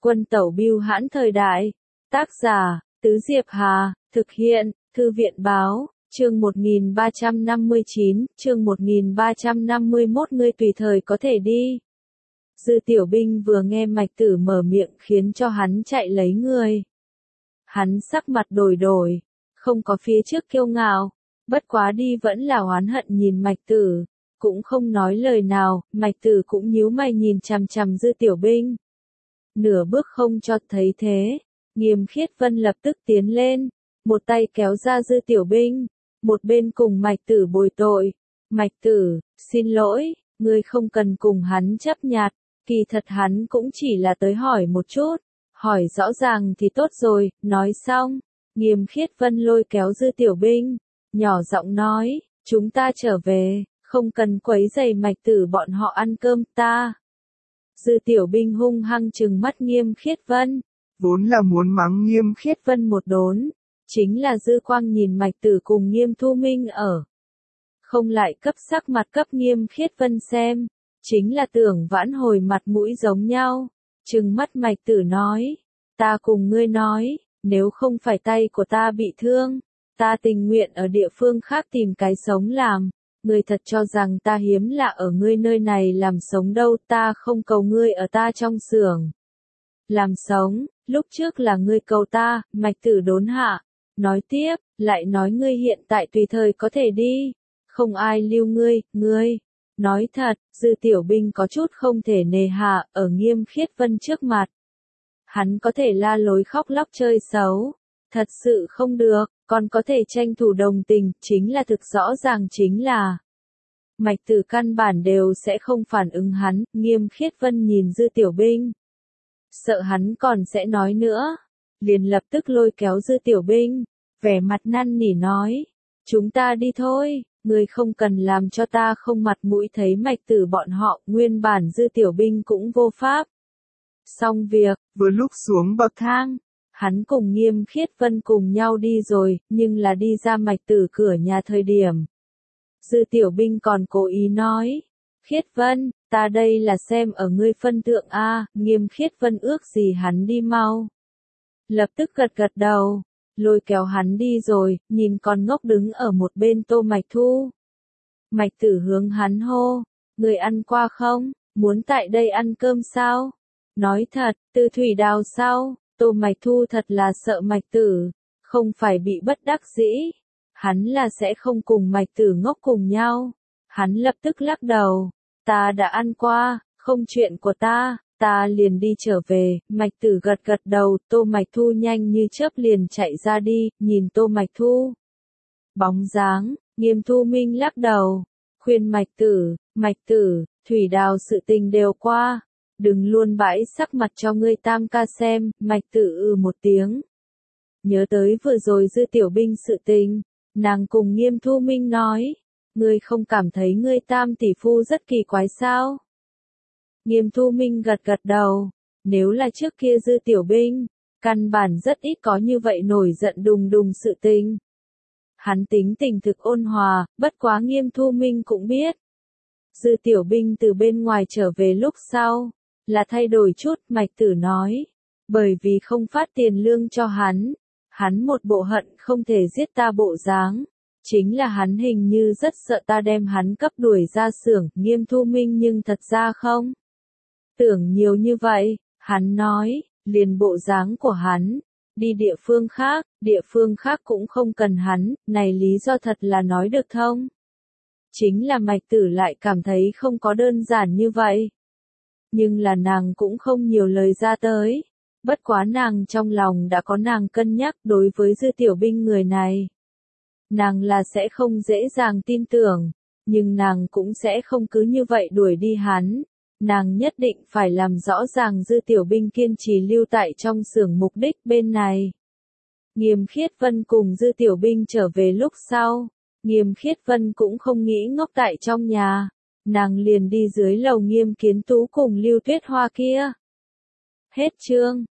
Quân tẩu bưu hãn thời đại. Tác giả, Tứ Diệp Hà, thực hiện, Thư viện báo, chương 1359, chương 1351 ngươi tùy thời có thể đi. Dư Tiểu Binh vừa nghe Mạch Tử mở miệng khiến cho hắn chạy lấy người. Hắn sắc mặt đổi đổi, không có phía trước kiêu ngạo, bất quá đi vẫn là oán hận nhìn Mạch Tử, cũng không nói lời nào, Mạch Tử cũng nhíu mày nhìn chằm chằm Dư Tiểu Binh. Nửa bước không cho thấy thế, Nghiêm Khiết Vân lập tức tiến lên, một tay kéo ra Dư Tiểu Binh, một bên cùng Mạch Tử bồi tội. Mạch Tử, xin lỗi, ngươi không cần cùng hắn chấp nhặt, kỳ thật hắn cũng chỉ là tới hỏi một chút, hỏi rõ ràng thì tốt rồi, nói xong, Nghiêm Khiết Vân lôi kéo Dư Tiểu Binh, nhỏ giọng nói, chúng ta trở về, không cần quấy rầy Mạch Tử bọn họ ăn cơm ta. Dư Tiểu Binh hung hăng trừng mắt Nghiêm Khiết Vân, vốn là muốn mắng Nghiêm Khiết Vân một đốn, chính là Dư Quang nhìn Mạch Tử cùng Nghiêm Thu Minh ở. Không lại cấp sắc mặt cấp Nghiêm Khiết Vân xem, chính là tưởng vãn hồi mặt mũi giống nhau, trừng mắt Mạch Tử nói, ta cùng ngươi nói, nếu không phải tay của ta bị thương, ta tình nguyện ở địa phương khác tìm cái sống làm, ngươi thật cho rằng ta hiếm lạ ở ngươi nơi này làm sống đâu, ta không cầu ngươi ở ta trong xưởng làm sống, lúc trước là ngươi cầu ta. Mạch Tử đốn hạ, nói tiếp, lại nói ngươi hiện tại tùy thời có thể đi, không ai lưu ngươi. Nói thật, Dư Tiểu Binh có chút không thể nề hà ở Nghiêm Khiết Vân trước mặt. Hắn có thể la lối khóc lóc chơi xấu, thật sự không được, còn có thể tranh thủ đồng tình, chính là thực rõ ràng chính là Mạch Tử căn bản đều sẽ không phản ứng hắn. Nghiêm Khiết Vân nhìn Dư Tiểu Binh, sợ hắn còn sẽ nói nữa, liền lập tức lôi kéo Dư Tiểu Binh, vẻ mặt năn nỉ nói, chúng ta đi thôi, ngươi không cần làm cho ta không mặt mũi thấy Mạch Tử bọn họ. Nguyên bản Dư Tiểu Binh cũng vô pháp. Xong việc, vừa lúc xuống bậc thang, hắn cùng Nghiêm Khiết Vân cùng nhau đi rồi, nhưng là đi ra Mạch Tử cửa nhà thời điểm. Dư Tiểu Binh còn cố ý nói, Khiết Vân, ta đây là xem ở ngươi phân thượng a. Nghiêm Khiết Vân ước gì hắn đi mau. Lập tức gật gật đầu, lôi kéo hắn đi rồi, nhìn con ngốc đứng ở một bên Tô Mạch Thu. Mạch Tử hướng hắn hô, người ăn qua không, muốn tại đây ăn cơm sao? Nói thật, Từ Thủy Đào sao? Tô Mạch Thu thật là sợ Mạch Tử, không phải bị bất đắc dĩ, hắn là sẽ không cùng Mạch Tử ngốc cùng nhau. Hắn lập tức lắc đầu, ta đã ăn qua, không chuyện của ta liền đi trở về. Mạch Tử gật gật đầu, Tô Mạch Thu nhanh như chớp liền chạy ra đi, nhìn Tô Mạch Thu bóng dáng, Nghiêm Thu Minh lắc đầu, khuyên Mạch Tử, Thủy Đào sự tình đều qua, đừng luôn bãi sắc mặt cho ngươi tam ca xem. Mạch Tử một tiếng, nhớ tới vừa rồi Dư Tiểu Binh sự tình, nàng cùng Nghiêm Thu Minh nói, ngươi không cảm thấy ngươi tam tỷ phu rất kỳ quái sao? Nghiêm Thu Minh gật gật đầu, nếu là trước kia Dư Tiểu Binh, căn bản rất ít có như vậy nổi giận đùng đùng sự tình. Hắn tính tình thực ôn hòa, bất quá Nghiêm Thu Minh cũng biết. Dư Tiểu Binh từ bên ngoài trở về lúc sau, là thay đổi chút. Mạch Tử nói, bởi vì không phát tiền lương cho hắn một bộ hận không thể giết ta bộ dáng. Chính là hắn hình như rất sợ ta đem hắn cấp đuổi ra xưởng. Nghiêm Thu Minh nhưng thật ra không tưởng nhiều như vậy, hắn nói, liền bộ dáng của hắn, đi địa phương khác cũng không cần hắn, này lý do thật là nói được thông. Chính là Mạch Tử lại cảm thấy không có đơn giản như vậy. Nhưng là nàng cũng không nhiều lời ra tới, bất quá nàng trong lòng đã có nàng cân nhắc. Đối với Dư Tiểu Binh người này, nàng là sẽ không dễ dàng tin tưởng, nhưng nàng cũng sẽ không cứ như vậy đuổi đi hắn. Nàng nhất định phải làm rõ ràng Dư Tiểu Binh kiên trì lưu tại trong xưởng mục đích bên này. Nghiêm Khiết Vân cùng Dư Tiểu Binh trở về lúc sau, Nghiêm Khiết Vân cũng không nghĩ ngốc tại trong nhà, nàng liền đi dưới lầu Nghiêm Kiến Tú cùng Lưu Tuyết Hoa kia. Hết chương.